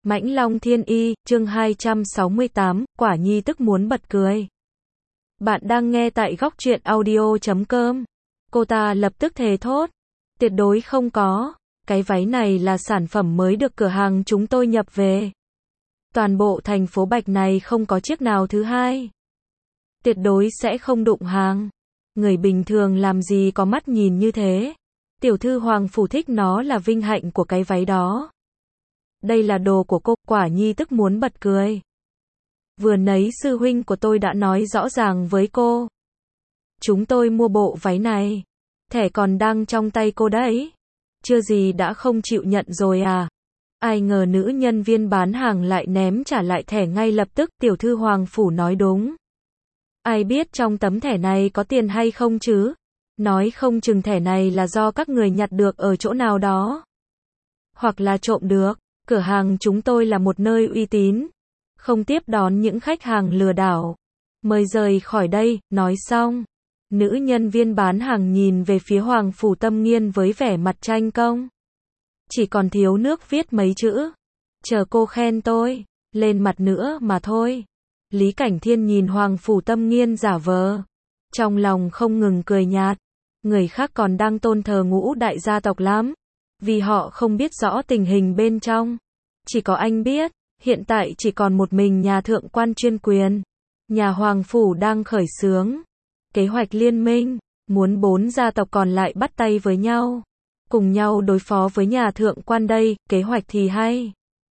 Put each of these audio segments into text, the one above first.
Mãnh Long Thiên Y, chương 268, quả nhi tức muốn bật cười. Bạn đang nghe tại góc truyện audio.com. Cô ta lập tức thề thốt. Tuyệt đối không có. Cái váy này là sản phẩm mới được cửa hàng chúng tôi nhập về. Toàn bộ thành phố Bạch này không có chiếc nào thứ hai. Tuyệt đối sẽ không đụng hàng. Người bình thường làm gì có mắt nhìn như thế. Tiểu thư Hoàng Phủ thích nó là vinh hạnh của cái váy đó. Đây là đồ của cô, quả nhi tức muốn bật cười. Vừa nãy sư huynh của tôi đã nói rõ ràng với cô. Chúng tôi mua bộ váy này. Thẻ còn đang trong tay cô đấy. Chưa gì đã không chịu nhận rồi à? Ai ngờ nữ nhân viên bán hàng lại ném trả lại thẻ ngay lập tức. Tiểu thư Hoàng Phủ nói đúng. Ai biết trong tấm thẻ này có tiền hay không chứ? Nói không chừng thẻ này là do các người nhặt được ở chỗ nào đó. Hoặc là trộm được. Cửa hàng chúng tôi là một nơi uy tín. Không tiếp đón những khách hàng lừa đảo. Mời rời khỏi đây, nói xong. Nữ nhân viên bán hàng nhìn về phía Hoàng Phủ Tâm Nghiên với vẻ mặt tranh công. Chỉ còn thiếu nước viết mấy chữ. Chờ cô khen tôi. Lên mặt nữa mà thôi. Lý Cảnh Thiên nhìn Hoàng Phủ Tâm Nghiên giả vờ. Trong lòng không ngừng cười nhạt. Người khác còn đang tôn thờ ngũ đại gia tộc lắm. Vì họ không biết rõ tình hình bên trong. Chỉ có anh biết, hiện tại chỉ còn một mình nhà thượng quan chuyên quyền. Nhà Hoàng Phủ đang khởi xướng. Kế hoạch liên minh, muốn 4 gia tộc còn lại bắt tay với nhau. Cùng nhau đối phó với nhà thượng quan đây, kế hoạch thì hay.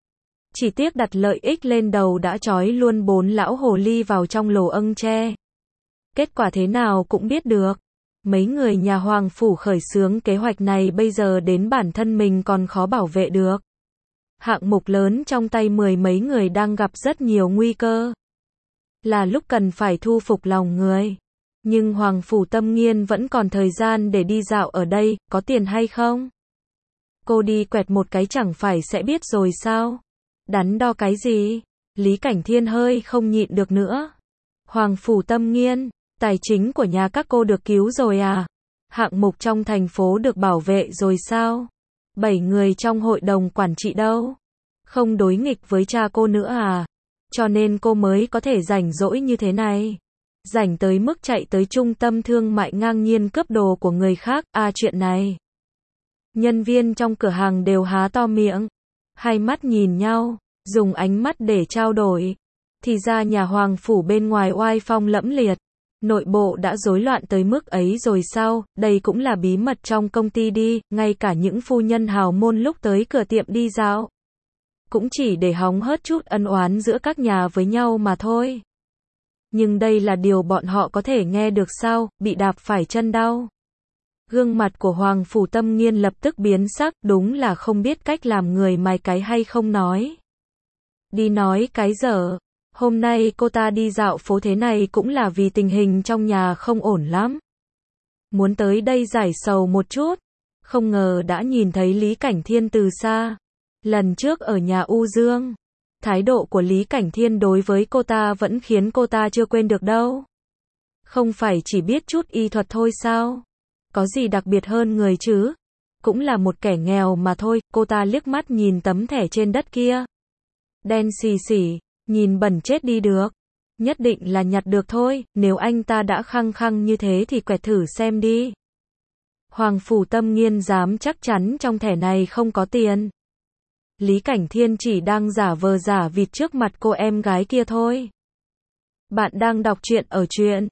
Chỉ tiếc đặt lợi ích lên đầu đã trói luôn 4 lão hồ ly vào trong lồ âng tre. Kết quả thế nào cũng biết được. Mấy người nhà Hoàng Phủ khởi xướng kế hoạch này bây giờ đến bản thân mình còn khó bảo vệ được. Hạng mục lớn trong tay mười mấy người đang gặp rất nhiều nguy cơ. Là lúc cần phải thu phục lòng người. Nhưng Hoàng Phủ Tâm Nghiên vẫn còn thời gian để đi dạo ở đây, có tiền hay không? Cô đi quẹt một cái chẳng phải sẽ biết rồi sao? Đắn đo cái gì? Lý Cảnh Thiên hơi không nhịn được nữa. Hoàng Phủ Tâm Nghiên, tài chính của nhà các cô được cứu rồi à? Hạng mục trong thành phố được bảo vệ rồi sao? 7 người trong hội đồng quản trị đâu? Không đối nghịch với cha cô nữa à? Cho nên cô mới có thể rảnh rỗi như thế này. Rảnh tới mức chạy tới trung tâm thương mại ngang nhiên cướp đồ của người khác, chuyện này. Nhân viên trong cửa hàng đều há to miệng. Hai mắt nhìn nhau, dùng ánh mắt để trao đổi. Thì ra nhà Hoàng Phủ bên ngoài oai phong lẫm liệt. Nội bộ đã rối loạn tới mức ấy rồi sao? Đây cũng là bí mật trong công ty đi, ngay cả những phu nhân hào môn lúc tới cửa tiệm đi dạo. Cũng chỉ để hóng hớt chút ân oán giữa các nhà với nhau mà thôi. Nhưng đây là điều bọn họ có thể nghe được sao? Bị đạp phải chân đau. Gương mặt của Hoàng Phủ Tâm Nghiên lập tức biến sắc, đúng là không biết cách làm người mài cái hay không nói. Đi nói cái dở. Hôm nay cô ta đi dạo phố thế này cũng là vì tình hình trong nhà không ổn lắm. Muốn tới đây giải sầu một chút. Không ngờ đã nhìn thấy Lý Cảnh Thiên từ xa. Lần trước ở nhà U Dương. Thái độ của Lý Cảnh Thiên đối với cô ta vẫn khiến cô ta chưa quên được đâu. Không phải chỉ biết chút y thuật thôi sao? Có gì đặc biệt hơn người chứ? Cũng là một kẻ nghèo mà thôi. Cô ta liếc mắt nhìn tấm thẻ trên đất kia. Đen xì xỉ. Nhìn bẩn chết đi được. Nhất định là nhặt được thôi. Nếu anh ta đã khăng khăng như thế thì quẹt thử xem đi. Hoàng Phủ Tâm Nghiên dám chắc chắn trong thẻ này không có tiền. Lý Cảnh Thiên chỉ đang giả vờ giả vịt trước mặt cô em gái kia thôi. Bạn đang đọc truyện ở truyện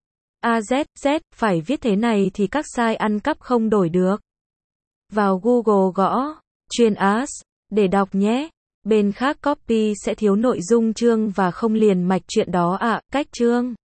AZZ, phải viết thế này thì các site ăn cắp không đổi được. Vào Google gõ truyện AS để đọc nhé. Bên khác copy sẽ thiếu nội dung chương và không liền mạch chuyện đó cách chương.